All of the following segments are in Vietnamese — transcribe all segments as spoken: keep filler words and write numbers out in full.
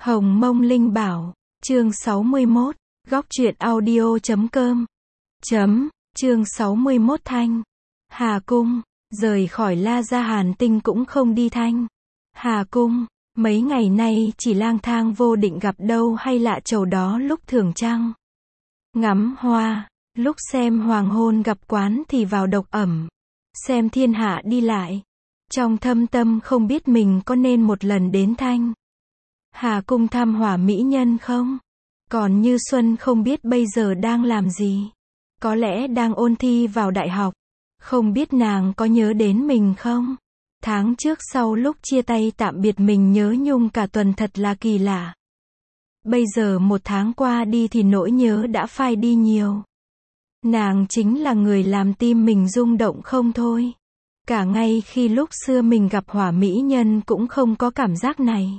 Hồng Mông Linh Bảo, chương sáu mươi mốt, góc truyện audio chấm com, chấm, chương sáu mươi mốt Thanh, Hà Cung, rời khỏi La Gia Hàn Tinh cũng không đi Thanh, Hà Cung, mấy ngày nay chỉ lang thang vô định gặp đâu hay lạ chầu đó lúc thường trăng, ngắm hoa, lúc xem hoàng hôn gặp quán thì vào độc ẩm, xem thiên hạ đi lại, trong thâm tâm không biết mình có nên một lần đến Thanh Hà Cung thăm hỏa mỹ nhân không? Còn Như Xuân không biết bây giờ đang làm gì. Có lẽ đang ôn thi vào đại học. Không biết nàng có nhớ đến mình không? Tháng trước sau lúc chia tay tạm biệt mình nhớ nhung cả tuần thật là kỳ lạ. Bây giờ một tháng qua đi thì nỗi nhớ đã phai đi nhiều. Nàng chính là người làm tim mình rung động không thôi. Cả ngay khi lúc xưa mình gặp hỏa mỹ nhân cũng không có cảm giác này.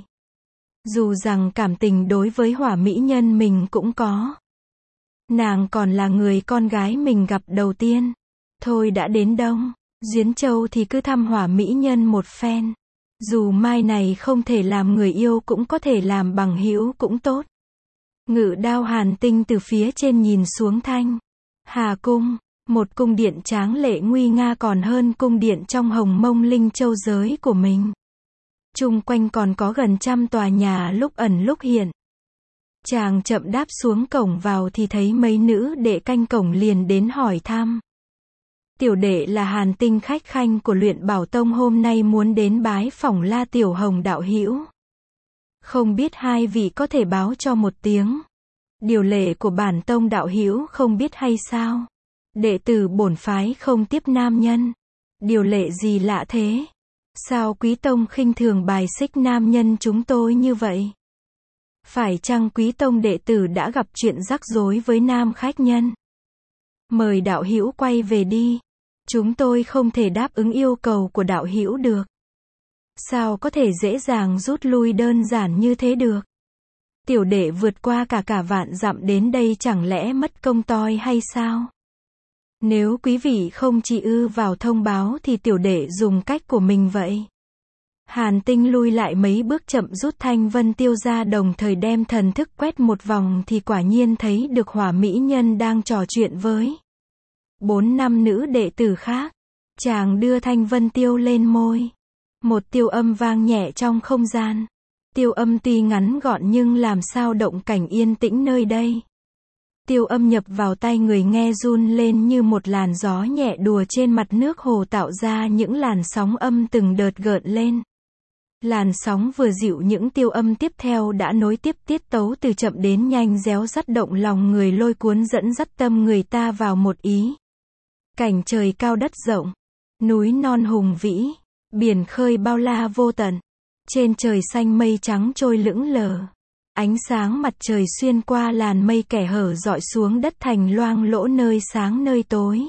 Dù rằng cảm tình đối với hỏa mỹ nhân mình cũng có. Nàng còn là người con gái mình gặp đầu tiên. Thôi đã đến Đông Duyến Châu thì cứ thăm hỏa mỹ nhân một phen. Dù mai này không thể làm người yêu cũng có thể làm bằng hữu cũng tốt. Ngự đao Hàn Tinh từ phía trên nhìn xuống Thanh Hà Cung, một cung điện tráng lệ nguy nga còn hơn cung điện trong Hồng Mông Linh Châu giới của mình. Chung quanh còn có gần trăm tòa nhà lúc ẩn lúc hiện. Chàng chậm đáp xuống cổng vào thì thấy mấy nữ đệ canh cổng liền đến hỏi thăm. Tiểu đệ là Hàn Tinh khách khanh của Luyện Bảo Tông, hôm nay muốn đến bái phỏng La Tiểu Hồng đạo hữu. Không biết hai vị có thể báo cho một tiếng. Điều lệ của bản tông đạo hữu không biết hay sao? Đệ tử bổn phái không tiếp nam nhân. Điều lệ gì lạ thế? Sao quý tông khinh thường bài xích nam nhân chúng tôi như vậy? Phải chăng quý tông đệ tử đã gặp chuyện rắc rối với nam khách nhân? Mời đạo hữu quay về đi. Chúng tôi không thể đáp ứng yêu cầu của đạo hữu được. Sao có thể dễ dàng rút lui đơn giản như thế được? Tiểu đệ vượt qua cả cả vạn dặm đến đây chẳng lẽ mất công toi hay sao? Nếu quý vị không chỉ ư vào thông báo thì tiểu đệ dùng cách của mình vậy. Hàn Tinh lui lại mấy bước chậm rút thanh vân tiêu ra, đồng thời đem thần thức quét một vòng thì quả nhiên thấy được hỏa mỹ nhân đang trò chuyện với bốn năm nữ đệ tử khác. Chàng đưa thanh vân tiêu lên môi. Một tiêu âm vang nhẹ trong không gian. Tiêu âm tuy ngắn gọn nhưng làm sao động cảnh yên tĩnh nơi đây. Tiêu âm nhập vào tai người nghe run lên như một làn gió nhẹ đùa trên mặt nước hồ, tạo ra những làn sóng âm từng đợt gợn lên. Làn sóng vừa dịu, những tiêu âm tiếp theo đã nối tiếp tiết tấu từ chậm đến nhanh, réo rắt động lòng người, lôi cuốn dẫn dắt tâm người ta vào một ý. Cảnh trời cao đất rộng, núi non hùng vĩ, biển khơi bao la vô tận. Trên trời xanh mây trắng trôi lững lờ. Ánh sáng mặt trời xuyên qua làn mây kẻ hở dọi xuống đất thành loang lỗ, nơi sáng nơi tối.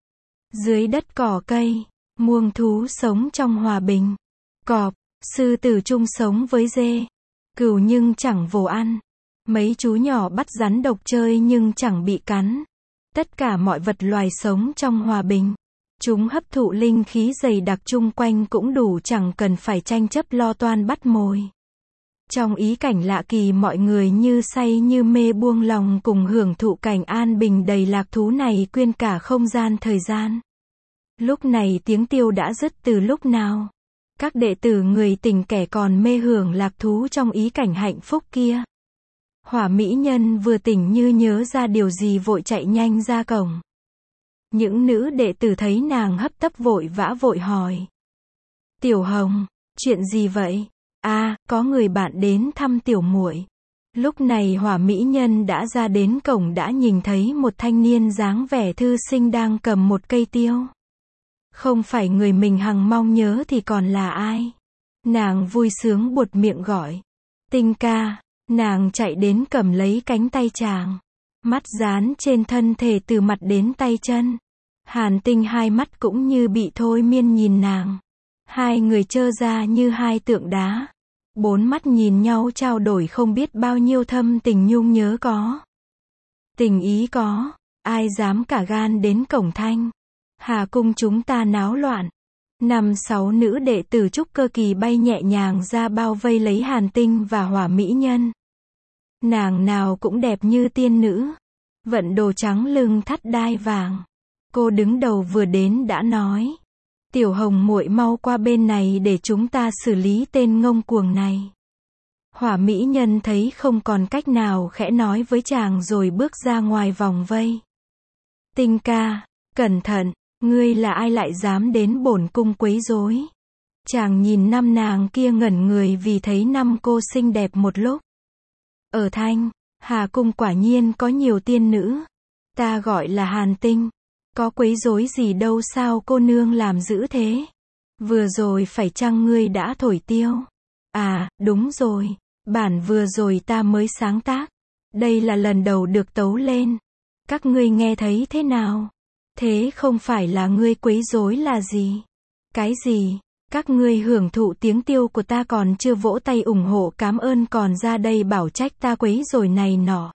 Dưới đất cỏ cây, muông thú sống trong hòa bình. Cọp, sư tử chung sống với dê. Cừu nhưng chẳng vồ ăn. Mấy chú nhỏ bắt rắn độc chơi nhưng chẳng bị cắn. Tất cả mọi vật loài sống trong hòa bình. Chúng hấp thụ linh khí dày đặc chung quanh cũng đủ, chẳng cần phải tranh chấp lo toan bắt mồi. Trong ý cảnh lạ kỳ, mọi người như say như mê, buông lòng cùng hưởng thụ cảnh an bình đầy lạc thú này, quên cả không gian thời gian. Lúc này tiếng tiêu đã dứt từ lúc nào? Các đệ tử người tỉnh kẻ còn mê hưởng lạc thú trong ý cảnh hạnh phúc kia. Hỏa mỹ nhân vừa tỉnh như nhớ ra điều gì vội chạy nhanh ra cổng. Những nữ đệ tử thấy nàng hấp tấp vội vã vội hỏi. Tiểu Hồng, chuyện gì vậy? À, có người bạn đến thăm tiểu muội. Lúc này hỏa mỹ nhân đã ra đến cổng, đã nhìn thấy một thanh niên dáng vẻ thư sinh đang cầm một cây tiêu. Không phải người mình hằng mong nhớ thì còn là ai? Nàng vui sướng buột miệng gọi. Tinh ca. Nàng chạy đến cầm lấy cánh tay chàng. Mắt dán trên thân thể từ mặt đến tay chân. Hàn Tinh hai mắt cũng như bị thôi miên nhìn nàng. Hai người trơ ra như hai tượng đá. Bốn mắt nhìn nhau trao đổi không biết bao nhiêu thâm tình nhung nhớ có. Tình ý có. Ai dám cả gan đến cổng Thanh Hà Cung chúng ta náo loạn. Năm sáu nữ đệ tử trúc cơ kỳ bay nhẹ nhàng ra bao vây lấy Hàn Tinh và Hỏa mỹ nhân. Nàng nào cũng đẹp như tiên nữ, vận đồ trắng lưng thắt đai vàng. Cô đứng đầu vừa đến đã nói: "Tiểu Hồng muội mau qua bên này để chúng ta xử lý tên ngông cuồng này." Hỏa mỹ nhân thấy không còn cách nào khẽ nói với chàng rồi bước ra ngoài vòng vây. "Tinh ca, cẩn thận, ngươi là ai lại dám đến bổn cung quấy rối?" Chàng nhìn năm nàng kia ngẩn người vì thấy năm cô xinh đẹp một lúc. "Ở Thanh, Hà cung quả nhiên có nhiều tiên nữ. Ta gọi là Hàn Tinh. Có quấy rối gì đâu, sao cô nương làm dữ thế? Vừa rồi phải chăng ngươi đã thổi tiêu?" "À, đúng rồi. Bản vừa rồi ta mới sáng tác. Đây là lần đầu được tấu lên. Các ngươi nghe thấy thế nào? Thế không phải là ngươi quấy rối là gì?" "Cái gì? Các ngươi hưởng thụ tiếng tiêu của ta còn chưa vỗ tay ủng hộ cảm ơn còn ra đây bảo trách ta quấy rồi này nọ.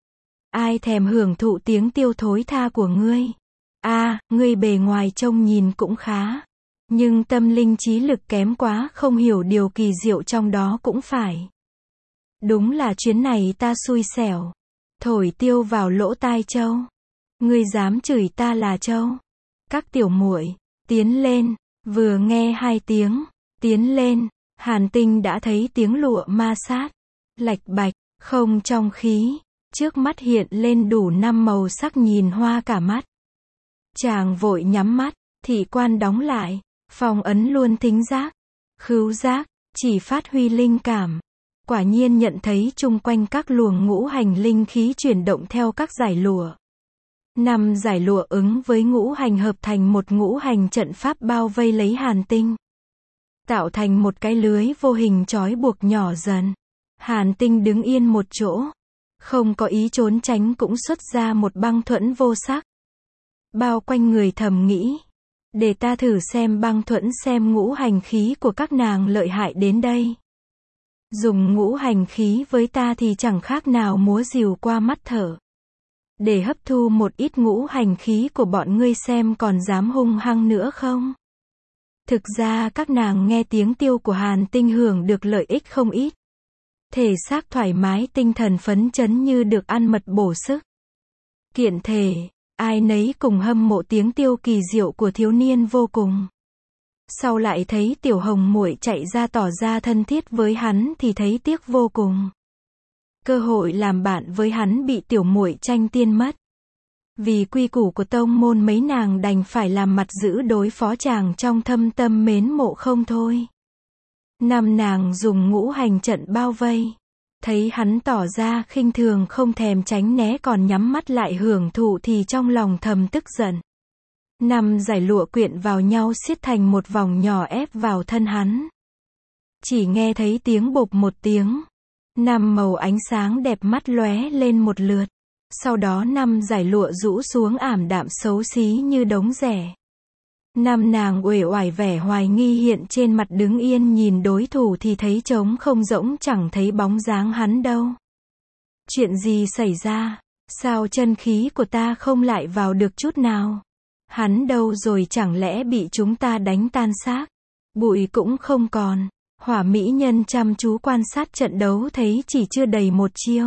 Ai thèm hưởng thụ tiếng tiêu thối tha của ngươi? À, ngươi bề ngoài trông nhìn cũng khá. Nhưng tâm linh trí lực kém quá, không hiểu điều kỳ diệu trong đó cũng phải. Đúng là chuyến này ta xui xẻo. Thổi tiêu vào lỗ tai trâu. Ngươi dám chửi ta là trâu? Các tiểu muội, tiến lên." Vừa nghe hai tiếng, tiến lên, Hàn Tinh đã thấy tiếng lụa ma sát, lạch bạch, không trong khí, trước mắt hiện lên đủ năm màu sắc nhìn hoa cả mắt. Chàng vội nhắm mắt, thị quan đóng lại, phong ấn luôn thính giác, khứu giác, chỉ phát huy linh cảm. Quả nhiên nhận thấy chung quanh các luồng ngũ hành linh khí chuyển động theo các dải lụa. Năm dải lụa ứng với ngũ hành hợp thành một ngũ hành trận pháp bao vây lấy Hàn Tinh, tạo thành một cái lưới vô hình trói buộc nhỏ dần. Hàn Tinh đứng yên một chỗ, không có ý trốn tránh, cũng xuất ra một băng thuẫn vô sắc, bao quanh người, thầm nghĩ: để ta thử xem băng thuẫn xem ngũ hành khí của các nàng lợi hại đến đây. Dùng ngũ hành khí với ta thì chẳng khác nào múa rìu qua mắt thở. Để hấp thu một ít ngũ hành khí của bọn ngươi xem còn dám hung hăng nữa không? Thực ra các nàng nghe tiếng tiêu của Hàn Tinh hưởng được lợi ích không ít. Thể xác thoải mái, tinh thần phấn chấn như được ăn mật bổ sức. Kiện thể, ai nấy cùng hâm mộ tiếng tiêu kỳ diệu của thiếu niên vô cùng. Sau lại thấy Tiểu Hồng muội chạy ra tỏ ra thân thiết với hắn thì thấy tiếc vô cùng. Cơ hội làm bạn với hắn bị tiểu muội tranh tiên mất. Vì quy củ của tông môn mấy nàng đành phải làm mặt giữ đối phó chàng trong thâm tâm mến mộ không thôi. Năm nàng dùng ngũ hành trận bao vây. Thấy hắn tỏ ra khinh thường không thèm tránh né còn nhắm mắt lại hưởng thụ thì trong lòng thầm tức giận. Năm dải lụa quyện vào nhau xiết thành một vòng nhỏ ép vào thân hắn. Chỉ nghe thấy tiếng bộp một tiếng. Năm màu ánh sáng đẹp mắt lóe lên một lượt. Sau đó năm dải lụa rũ xuống ảm đạm xấu xí như đống rẻ. Năm nàng uể oải vẻ hoài nghi hiện trên mặt, đứng yên nhìn đối thủ thì thấy trống không rỗng, chẳng thấy bóng dáng hắn đâu. Chuyện gì xảy ra? Sao chân khí của ta không lại vào được chút nào? Hắn đâu rồi, chẳng lẽ bị chúng ta đánh tan xác? Bụi cũng không còn. Hỏa mỹ nhân chăm chú quan sát trận đấu thấy chỉ chưa đầy một chiêu.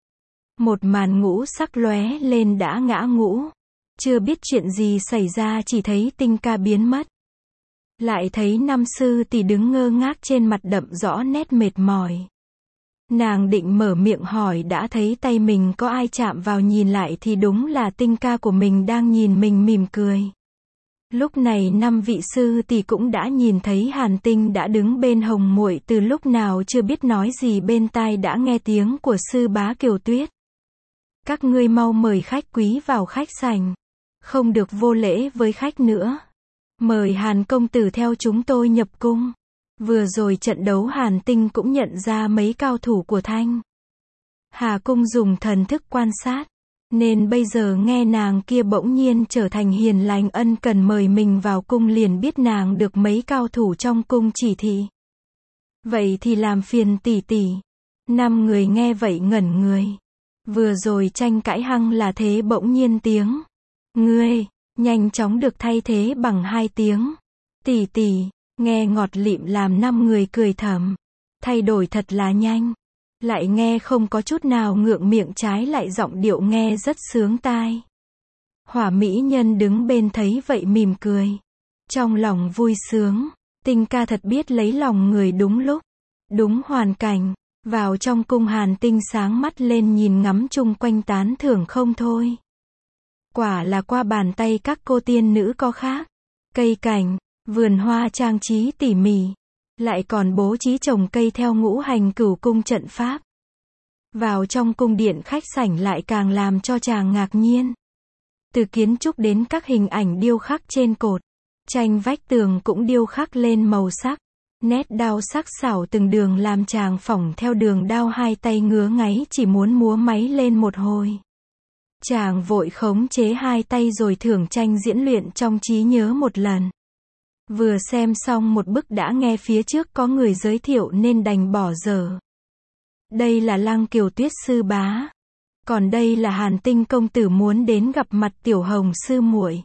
Một màn ngũ sắc lóe lên đã ngã ngũ. Chưa biết chuyện gì xảy ra, chỉ thấy Tinh ca biến mất. Lại thấy năm sư tỷ đứng ngơ ngác trên mặt đậm rõ nét mệt mỏi. Nàng định mở miệng hỏi đã thấy tay mình có ai chạm vào, nhìn lại thì đúng là Tinh ca của mình đang nhìn mình mỉm cười. Lúc này năm vị sư tỷ cũng đã nhìn thấy Hàn Tinh đã đứng bên Hồng muội từ lúc nào chưa biết nói gì, bên tai đã nghe tiếng của sư bá Kiều Tuyết. Các ngươi mau mời khách quý vào khách sảnh. Không được vô lễ với khách nữa. Mời Hàn công tử theo chúng tôi nhập cung. Vừa rồi trận đấu Hàn Tinh cũng nhận ra mấy cao thủ của Thanh Hà cung dùng thần thức quan sát. Nên bây giờ nghe nàng kia bỗng nhiên trở thành hiền lành ân cần mời mình vào cung, liền biết nàng được mấy cao thủ trong cung chỉ thị. Vậy thì làm phiền tỷ tỷ. Năm người nghe vậy ngẩn người. Vừa rồi tranh cãi hăng là thế, bỗng nhiên tiếng ngươi nhanh chóng được thay thế bằng hai tiếng Tỷ tỷ, nghe ngọt lịm làm năm người cười thầm. Thay đổi thật là nhanh. Lại nghe không có chút nào ngượng miệng, trái lại giọng điệu nghe rất sướng tai. Hỏa mỹ nhân đứng bên thấy vậy mỉm cười. Trong lòng vui sướng, Tinh ca thật biết lấy lòng người đúng lúc, đúng hoàn cảnh. Vào trong cung Hàn Tinh sáng mắt lên nhìn ngắm chung quanh tán thưởng không thôi. Quả là qua bàn tay các cô tiên nữ có khác. Cây cảnh, vườn hoa trang trí tỉ mỉ. Lại còn bố trí trồng cây theo ngũ hành cửu cung trận pháp. Vào trong cung điện khách sảnh lại càng làm cho chàng ngạc nhiên. Từ kiến trúc đến các hình ảnh điêu khắc trên cột, tranh vách tường cũng điêu khắc lên màu sắc. Nét đao sắc sảo từng đường làm chàng phỏng theo đường đao, hai tay ngứa ngáy chỉ muốn múa máy lên một hồi. Chàng vội khống chế hai tay rồi thưởng tranh diễn luyện trong trí nhớ một lần. Vừa xem xong một bức đã nghe phía trước có người giới thiệu nên đành bỏ dở. Đây là Lăng Kiều Tuyết sư bá. Còn đây là Hàn Tinh công tử muốn đến gặp mặt Tiểu Hồng sư muội.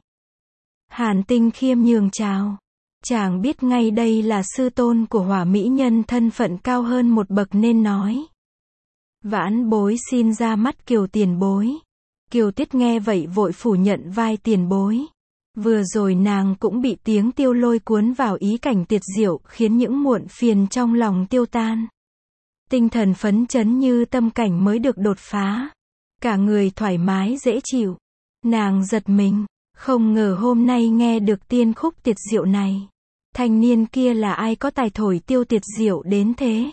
Hàn Tinh khiêm nhường chào. Chàng biết ngay đây là sư tôn của hỏa mỹ nhân, thân phận cao hơn một bậc nên nói. Vãn bối xin ra mắt Kiều tiền bối. Kiều Tuyết nghe vậy vội phủ nhận vai tiền bối. Vừa rồi nàng cũng bị tiếng tiêu lôi cuốn vào ý cảnh tuyệt diệu, khiến những muộn phiền trong lòng tiêu tan. Tinh thần phấn chấn như tâm cảnh mới được đột phá. Cả người thoải mái dễ chịu. Nàng giật mình, không ngờ hôm nay nghe được tiên khúc tuyệt diệu này. Thanh niên kia là ai có tài thổi tiêu tuyệt diệu đến thế?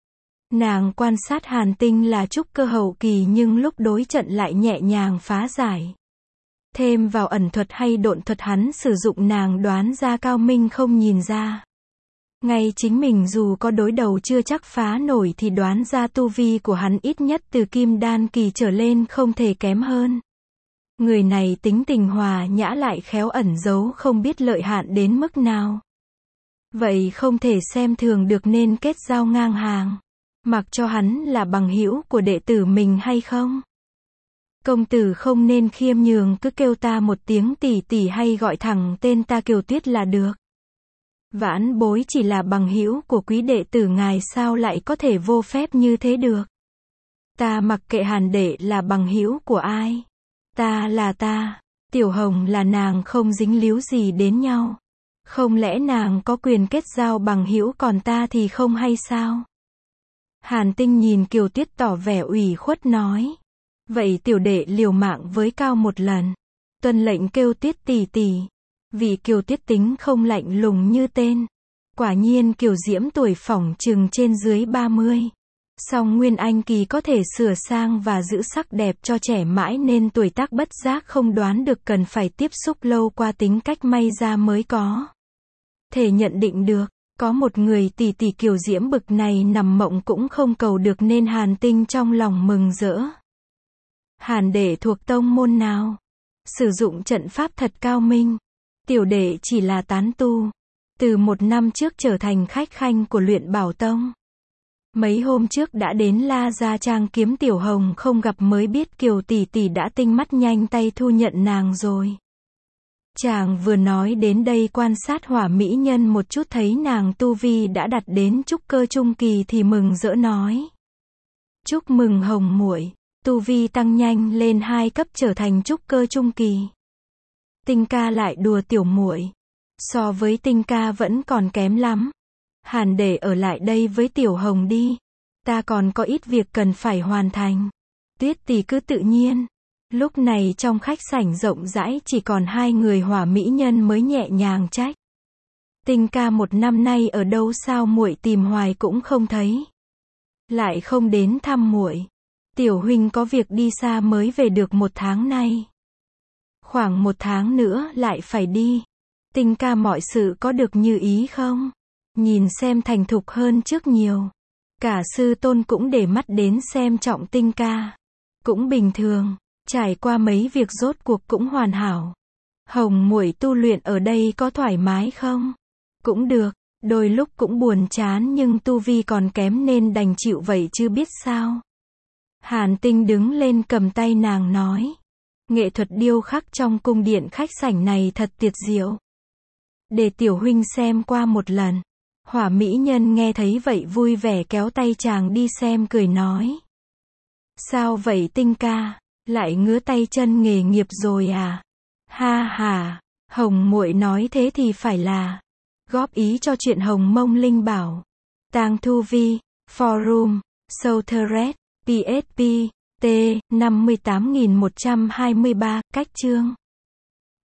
Nàng quan sát Hàn Tinh là trúc cơ hậu kỳ nhưng lúc đối trận lại nhẹ nhàng phá giải. Thêm vào ẩn thuật hay độn thuật hắn sử dụng nàng đoán ra cao minh không nhìn ra. Ngay chính mình dù có đối đầu chưa chắc phá nổi thì đoán ra tu vi của hắn ít nhất từ kim đan kỳ trở lên không thể kém hơn. Người này tính tình hòa nhã lại khéo ẩn giấu không biết lợi hạn đến mức nào. Vậy không thể xem thường được nên kết giao ngang hàng. Mặc cho hắn là bằng hữu của đệ tử mình hay không. Công tử không nên khiêm nhường, cứ kêu ta một tiếng tỷ tỷ hay gọi thẳng tên ta Kiều Tuyết là được. Vãn bối chỉ là bằng hữu của quý đệ tử ngài, sao lại có thể vô phép như thế được. Ta mặc kệ Hàn đệ là bằng hữu của ai. Ta là ta, Tiểu Hồng là nàng, không dính líu gì đến nhau. Không lẽ nàng có quyền kết giao bằng hữu còn ta thì không hay sao? Hàn Tinh nhìn Kiều Tuyết tỏ vẻ ủy khuất nói. Vậy tiểu đệ liều mạng với cao một lần. Tuân lệnh kêu Tuyết tỷ tỷ. Vì Kiều Tuyết tính không lạnh lùng như tên. Quả nhiên Kiều Diễm tuổi phỏng chừng trên dưới ba mươi. Song Nguyên Anh kỳ có thể sửa sang và giữ sắc đẹp cho trẻ mãi nên tuổi tác bất giác không đoán được, cần phải tiếp xúc lâu qua tính cách may ra mới có thể nhận định được. Có một người tỷ tỷ Kiều Diễm bực này nằm mộng cũng không cầu được nên Hàn Tinh trong lòng mừng rỡ. Hàn đệ thuộc tông môn nào? Sử dụng trận pháp thật cao minh. Tiểu đệ chỉ là tán tu. Từ một năm trước trở thành khách khanh của Luyện Bảo Tông. Mấy hôm trước đã đến La Gia Trang kiếm Tiểu Hồng không gặp mới biết Kiều tỷ tỷ đã tinh mắt nhanh tay thu nhận nàng rồi. Chàng vừa nói đến đây quan sát hỏa mỹ nhân một chút thấy nàng tu vi đã đạt đến trúc cơ trung kỳ thì mừng rỡ nói. Chúc mừng Hồng muội, tu vi tăng nhanh lên hai cấp trở thành trúc cơ trung kỳ. Tinh ca lại đùa tiểu muội. So với Tinh ca vẫn còn kém lắm. Hàn để ở lại đây với Tiểu Hồng đi. Ta còn có ít việc cần phải hoàn thành. Tuyết tỷ cứ tự nhiên. Lúc này trong khách sảnh rộng rãi chỉ còn hai người hỏa mỹ nhân mới nhẹ nhàng trách. Tinh ca một năm nay ở đâu sao muội tìm hoài cũng không thấy. Lại không đến thăm muội. Tiểu huynh có việc đi xa mới về được một tháng nay. Khoảng một tháng nữa lại phải đi. Tinh ca mọi sự có được như ý không? Nhìn xem thành thục hơn trước nhiều. Cả sư tôn cũng để mắt đến xem trọng Tinh ca. Cũng bình thường. Trải qua mấy việc rốt cuộc cũng hoàn hảo. Hồng muội tu luyện ở đây có thoải mái không? Cũng được, đôi lúc cũng buồn chán nhưng tu vi còn kém nên đành chịu vậy chứ biết sao. Hàn Tinh đứng lên cầm tay nàng nói. Nghệ thuật điêu khắc trong cung điện khách sảnh này thật tuyệt diệu. để tiểu huynh xem qua một lần. Hỏa mỹ nhân nghe thấy vậy vui vẻ kéo tay chàng đi xem cười nói. Sao vậy Tinh ca, lại ngứa tay chân nghề nghiệp rồi à? Ha ha, Hồng muội nói thế thì phải là góp ý cho chuyện Hồng Mông Linh Bảo. Tang Thu Vi, Forum, Southred, pê ét pê, T, năm mươi tám nghìn một trăm hai mươi ba, cách chương.